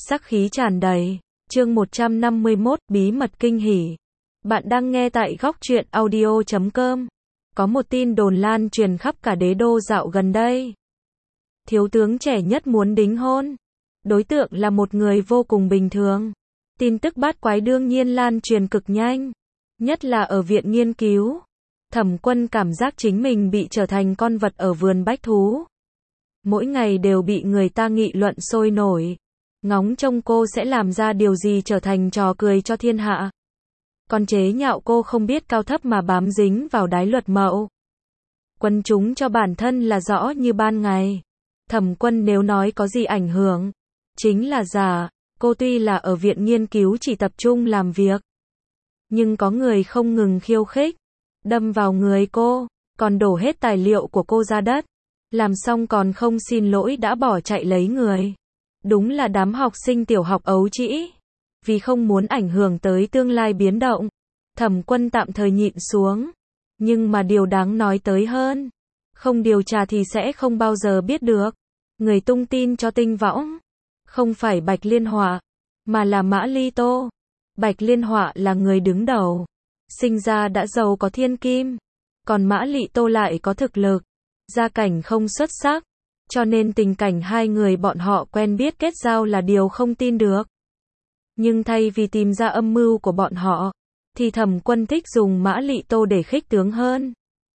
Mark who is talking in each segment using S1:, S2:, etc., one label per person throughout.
S1: sắc khí tràn đầy. Chương 151, bí mật kinh hỉ. Bạn đang nghe tại góc truyện audio.com. Có một tin đồn lan truyền khắp cả đế đô dạo gần đây. Thiếu tướng trẻ nhất muốn đính hôn. Đối tượng là một người vô cùng bình thường. Tin tức bát quái đương nhiên lan truyền cực nhanh. Nhất là ở viện nghiên cứu. Thẩm Quân cảm giác chính mình bị trở thành con vật ở vườn bách thú. Mỗi ngày đều bị người ta nghị luận sôi nổi. Ngóng trông cô sẽ làm ra điều gì trở thành trò cười cho thiên hạ. Còn chế nhạo cô không biết cao thấp mà bám dính vào đái luật mậu. Quân chúng cho bản thân là rõ như ban ngày. Thẩm Quân nếu nói có gì ảnh hưởng, chính là giả. Cô tuy là ở viện nghiên cứu chỉ tập trung làm việc, nhưng có người không ngừng khiêu khích, đâm vào người cô, còn đổ hết tài liệu của cô ra đất. Làm xong còn không xin lỗi đã bỏ chạy lấy người. Đúng là đám học sinh tiểu học ấu trĩ. Vì không muốn ảnh hưởng tới tương lai biến động, Thẩm Quân tạm thời nhịn xuống. Nhưng mà điều đáng nói tới hơn, không điều tra thì sẽ không bao giờ biết được. Người tung tin cho Tinh Võng không phải Bạch Liên Họa, mà là Mã Ly Tô. Bạch Liên Họa là người đứng đầu, sinh ra đã giàu có thiên kim, còn Mã Lị Tô lại có thực lực, gia cảnh không xuất sắc, cho nên tình cảnh hai người bọn họ quen biết kết giao là điều không tin được. Nhưng thay vì tìm ra âm mưu của bọn họ, thì Thẩm Quân thích dùng Mã Lị Tô để khích tướng hơn.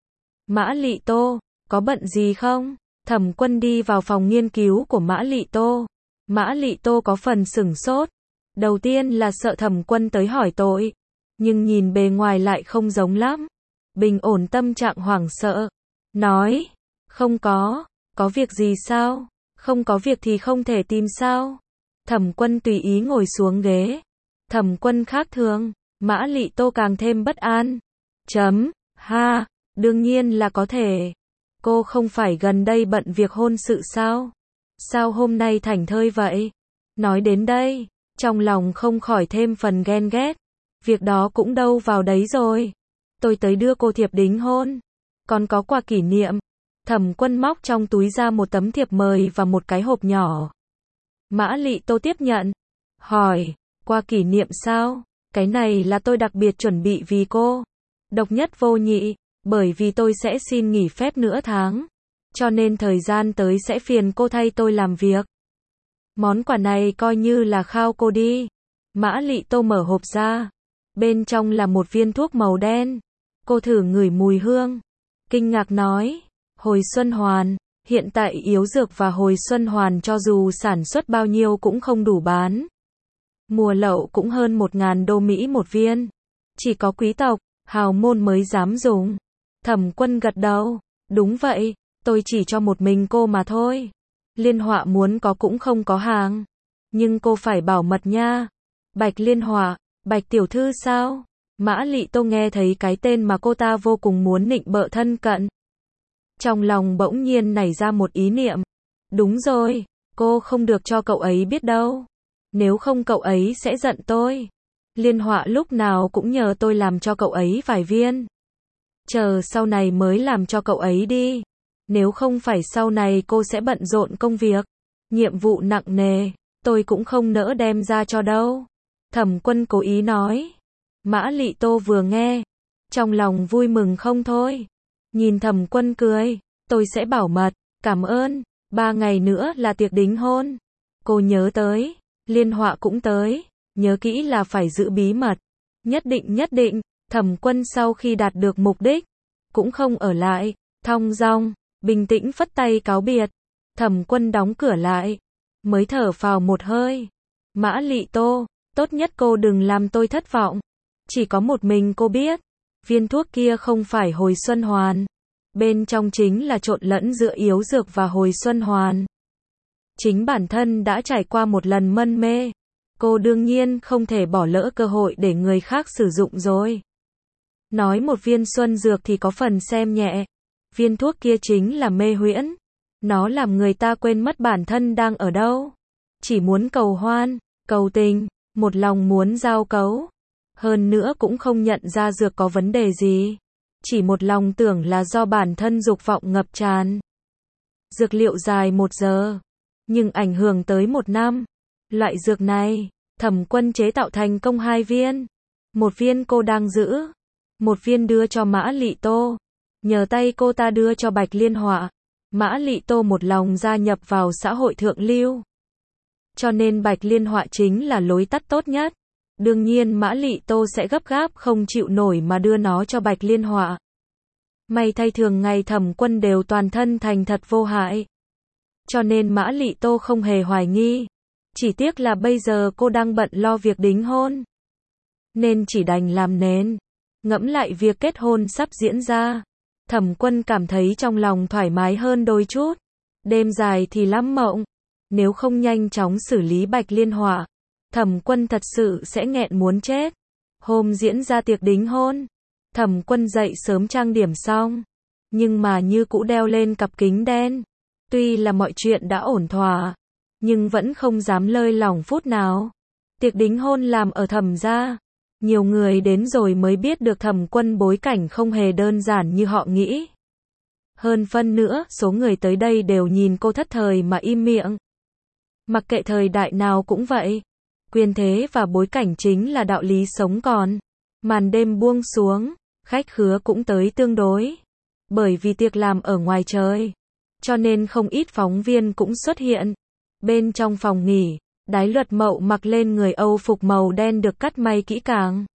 S1: Mã Lị Tô, có bận gì không? Thẩm Quân đi vào phòng nghiên cứu của Mã Lị Tô. Mã Lị Tô có phần sửng sốt. Đầu tiên là sợ Thẩm Quân tới hỏi tội, nhưng nhìn bề ngoài lại không giống lắm. Bình ổn tâm trạng hoảng sợ, nói, không có việc gì sao? Không có việc thì không thể tìm sao? Thẩm Quân tùy ý ngồi xuống ghế. Thẩm Quân khác thường, Mã Lị Tô càng thêm bất an. Ha, đương nhiên là có thể. Cô không phải gần đây bận việc hôn sự sao? Sao hôm nay thảnh thơi vậy? Nói đến đây, trong lòng không khỏi thêm phần ghen ghét. Việc đó cũng đâu vào đấy rồi. Tôi tới đưa cô thiệp đính hôn. Còn có quà kỷ niệm. Thẩm Quân móc trong túi ra một tấm thiệp mời và một cái hộp nhỏ. Mã Lị Tô tiếp nhận. Hỏi, quà kỷ niệm sao? Cái này là tôi đặc biệt chuẩn bị vì cô. Độc nhất vô nhị, bởi vì tôi sẽ xin nghỉ phép nửa tháng. Cho nên thời gian tới sẽ phiền cô thay tôi làm việc. Món quà này coi như là khao cô đi. Mã Lị Tô mở hộp ra. Bên trong là một viên thuốc màu đen. Cô thử ngửi mùi hương. Kinh ngạc nói, hồi xuân hoàn. Hiện tại yếu dược và hồi xuân hoàn cho dù sản xuất bao nhiêu cũng không đủ bán. Mùa lậu cũng hơn 1.000 đô Mỹ một viên. Chỉ có quý tộc, hào môn mới dám dùng. Thẩm Quân gật đầu. Đúng vậy, tôi chỉ cho một mình cô mà thôi. Liên Họa muốn có cũng không có hàng. Nhưng cô phải bảo mật nha. Bạch Liên Họa, Bạch tiểu thư sao? Mã Lị Tô nghe thấy cái tên mà cô ta vô cùng muốn nịnh bợ thân cận. Trong lòng bỗng nhiên nảy ra một ý niệm. Đúng rồi, cô không được cho cậu ấy biết đâu. Nếu không cậu ấy sẽ giận tôi. Liên Họa lúc nào cũng nhờ tôi làm cho cậu ấy vài viên. Chờ sau này mới làm cho cậu ấy đi. Nếu không phải sau này cô sẽ bận rộn công việc. Nhiệm vụ nặng nề, tôi cũng không nỡ đem ra cho đâu. Thẩm Quân cố ý nói. Mã Lị Tô vừa nghe, trong lòng vui mừng không thôi. Nhìn Thẩm Quân cười, tôi sẽ bảo mật, cảm ơn. 3 ngày nữa là tiệc đính hôn. Cô nhớ tới, Liên Họa cũng tới, nhớ kỹ là phải giữ bí mật. Nhất định, Thẩm Quân sau khi đạt được mục đích, cũng không ở lại, thong dong, bình tĩnh phất tay cáo biệt. Thẩm Quân đóng cửa lại, mới thở phào một hơi. Mã Lị Tô, tốt nhất cô đừng làm tôi thất vọng. Chỉ có một mình cô biết, viên thuốc kia không phải hồi xuân hoàn. Bên trong chính là trộn lẫn giữa yếu dược và hồi xuân hoàn. Chính bản thân đã trải qua một lần mân mê. Cô đương nhiên không thể bỏ lỡ cơ hội để người khác sử dụng rồi. Nói một viên xuân dược thì có phần xem nhẹ. Viên thuốc kia chính là mê huyễn. Nó làm người ta quên mất bản thân đang ở đâu. Chỉ muốn cầu hoan, cầu tình, một lòng muốn giao cấu. Hơn nữa cũng không nhận ra dược có vấn đề gì. Chỉ một lòng tưởng là do bản thân dục vọng ngập tràn. Dược liệu dài 1 giờ, nhưng ảnh hưởng tới 1 năm. Loại dược này, Thẩm Quân chế tạo thành công 2 viên. Một viên cô đang giữ, một viên đưa cho Mã Lị Tô. Nhờ tay cô ta đưa cho Bạch Liên Họa, Mã Lị Tô một lòng gia nhập vào xã hội thượng lưu. Cho nên Bạch Liên Họa chính là lối tắt tốt nhất. Đương nhiên Mã Lị Tô sẽ gấp gáp không chịu nổi mà đưa nó cho Bạch Liên Họa. May thay thường ngày Thẩm Quân đều toàn thân thành thật vô hại. Cho nên Mã Lị Tô không hề hoài nghi. Chỉ tiếc là bây giờ cô đang bận lo việc đính hôn. Nên chỉ đành làm nến. Ngẫm lại việc kết hôn sắp diễn ra. Thẩm Quân cảm thấy trong lòng thoải mái hơn đôi chút. Đêm dài thì lắm mộng. Nếu không nhanh chóng xử lý Bạch Liên Họa, Thẩm Quân thật sự sẽ nghẹn muốn chết. Hôm diễn ra tiệc đính hôn, Thẩm Quân dậy sớm trang điểm xong, nhưng mà như cũ đeo lên cặp kính đen. Tuy là mọi chuyện đã ổn thỏa, nhưng vẫn không dám lơi lỏng phút nào. Tiệc đính hôn làm ở Thẩm gia, nhiều người đến rồi mới biết được Thẩm Quân bối cảnh không hề đơn giản như họ nghĩ. Hơn phân nữa, số người tới đây đều nhìn cô thất thời mà im miệng. Mặc kệ thời đại nào cũng vậy. Quyền thế và bối cảnh chính là đạo lý sống còn. Màn đêm buông xuống, khách khứa cũng tới tương đối. Bởi vì tiệc làm ở ngoài trời, cho nên không ít phóng viên cũng xuất hiện. Bên trong phòng nghỉ, Đái Luật Mậu mặc lên người Âu phục màu đen được cắt may kỹ càng.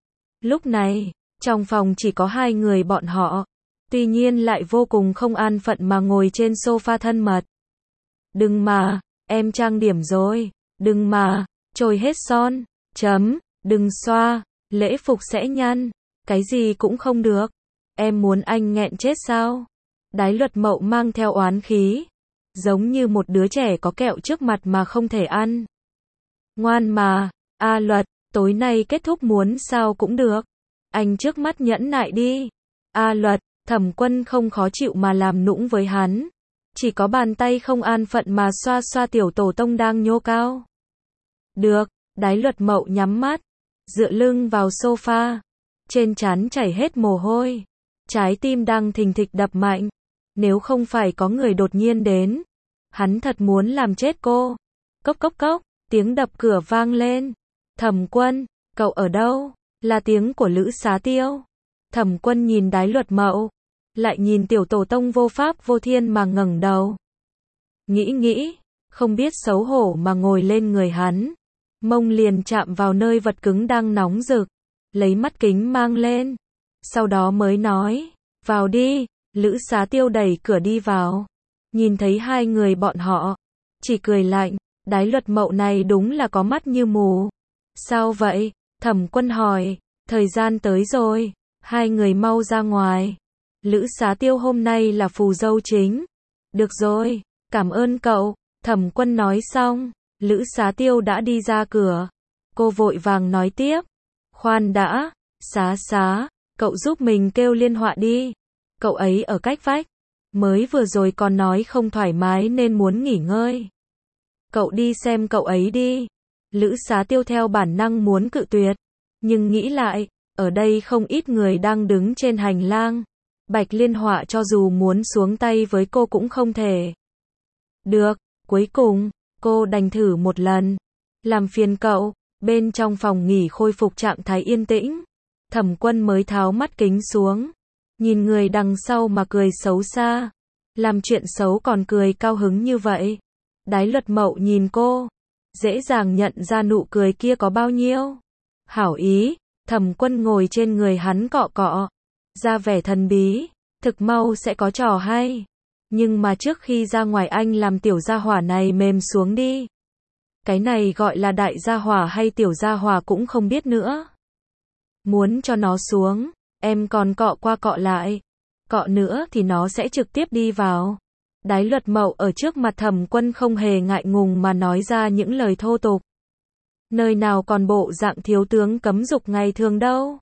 S1: Lúc này, trong phòng chỉ có 2 người bọn họ. Tuy nhiên lại vô cùng không an phận mà ngồi trên sofa thân mật. Đừng mà, em trang điểm rồi. Đừng mà, trôi hết son. Đừng xoa, lễ phục sẽ nhăn. Cái gì cũng không được. Em muốn anh nghẹn chết sao? Đái Luật Mậu mang theo oán khí. Giống như một đứa trẻ có kẹo trước mặt mà không thể ăn. Ngoan mà, A Luật, tối nay kết thúc muốn sao cũng được. Anh trước mắt nhẫn nại đi. A Luật, Thẩm Quân không khó chịu mà làm nũng với hắn. Chỉ có bàn tay không an phận mà xoa xoa tiểu tổ tông đang nhô cao. Được, Đái Luật Mậu nhắm mắt, dựa lưng vào sofa. Trên trán chảy hết mồ hôi. Trái tim đang thình thịch đập mạnh. Nếu không phải có người đột nhiên đến, hắn thật muốn làm chết cô. Cốc cốc cốc, tiếng đập cửa vang lên. Thẩm Quân, cậu ở đâu? Là tiếng của Lữ Xá Tiêu. Thẩm Quân nhìn Đái Luật Mậu, lại nhìn tiểu tổ tông vô pháp vô thiên mà ngẩng đầu. Nghĩ, không biết xấu hổ mà ngồi lên người hắn. Mông liền chạm vào nơi vật cứng đang nóng rực. Lấy mắt kính mang lên. Sau đó mới nói, vào đi. Lữ Xá Tiêu đẩy cửa đi vào. Nhìn thấy 2 người bọn họ, chỉ cười lạnh. Đái Luật Mậu này đúng là có mắt như mù. Sao vậy? Thẩm Quân hỏi. Thời gian tới rồi. 2 người mau ra ngoài. Lữ Xá Tiêu hôm nay là phù dâu chính. Được rồi, cảm ơn cậu. Thẩm Quân nói xong, Lữ Xá Tiêu đã đi ra cửa. Cô vội vàng nói tiếp. Khoan đã, Xá, cậu giúp mình kêu Liên Họa đi. Cậu ấy ở cách vách. Mới vừa rồi còn nói không thoải mái nên muốn nghỉ ngơi. Cậu đi xem cậu ấy đi. Lữ Xá Tiêu theo bản năng muốn cự tuyệt. Nhưng nghĩ lại, ở đây không ít người đang đứng trên hành lang. Bạch Liên Họa cho dù muốn xuống tay với cô cũng không thể. Được, cuối cùng, cô đành thử một lần. Làm phiền cậu. Bên trong phòng nghỉ khôi phục trạng thái yên tĩnh. Thẩm Quân mới tháo mắt kính xuống. Nhìn người đằng sau mà cười xấu xa. Làm chuyện xấu còn cười cao hứng như vậy. Đái Luật Mậu nhìn cô. Dễ dàng nhận ra nụ cười kia có bao nhiêu. Hảo ý. Thẩm Quân ngồi trên người hắn cọ cọ. Ra vẻ thần bí. Thực mau sẽ có trò hay. Nhưng mà trước khi ra ngoài anh làm tiểu gia hỏa này mềm xuống đi. Cái này gọi là đại gia hỏa hay tiểu gia hỏa cũng không biết nữa. Muốn cho nó xuống, em còn cọ qua cọ lại. Cọ nữa thì nó sẽ trực tiếp đi vào. Đái Luật Mậu ở trước mặt Thẩm Quân không hề ngại ngùng mà nói ra những lời thô tục. Nơi nào còn bộ dạng thiếu tướng cấm dục ngày thường đâu.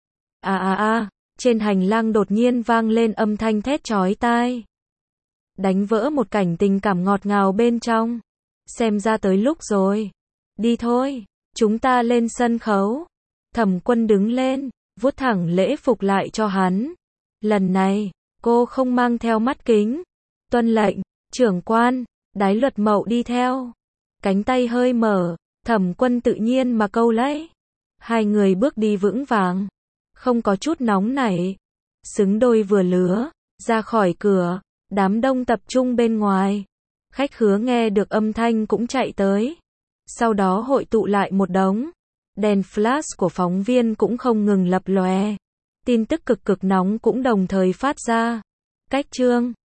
S1: Trên hành lang đột nhiên vang lên âm thanh thét chói tai. Đánh vỡ một cảnh tình cảm ngọt ngào bên trong. Xem ra tới lúc rồi. Đi thôi, chúng ta lên sân khấu. Thẩm Quân đứng lên, vuốt thẳng lễ phục lại cho hắn. Lần này, cô không mang theo mắt kính. Tuân lệnh, trưởng quan. Đái Luật Mậu đi theo. Cánh tay hơi mở, Thẩm Quân tự nhiên mà câu lấy. Hai người bước đi vững vàng, không có chút nóng nảy, xứng đôi vừa lứa, ra khỏi cửa, đám đông tập trung bên ngoài. Khách khứa nghe được âm thanh cũng chạy tới. Sau đó hội tụ lại một đống. Đèn flash của phóng viên cũng không ngừng lập lòe. Tin tức cực cực nóng cũng đồng thời phát ra. Cách chương